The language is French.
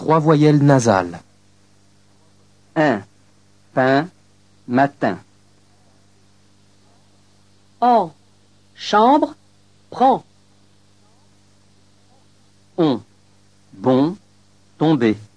3 voyelles nasales. 1. Pain, matin. En, chambre, prend. On. Bon, tomber.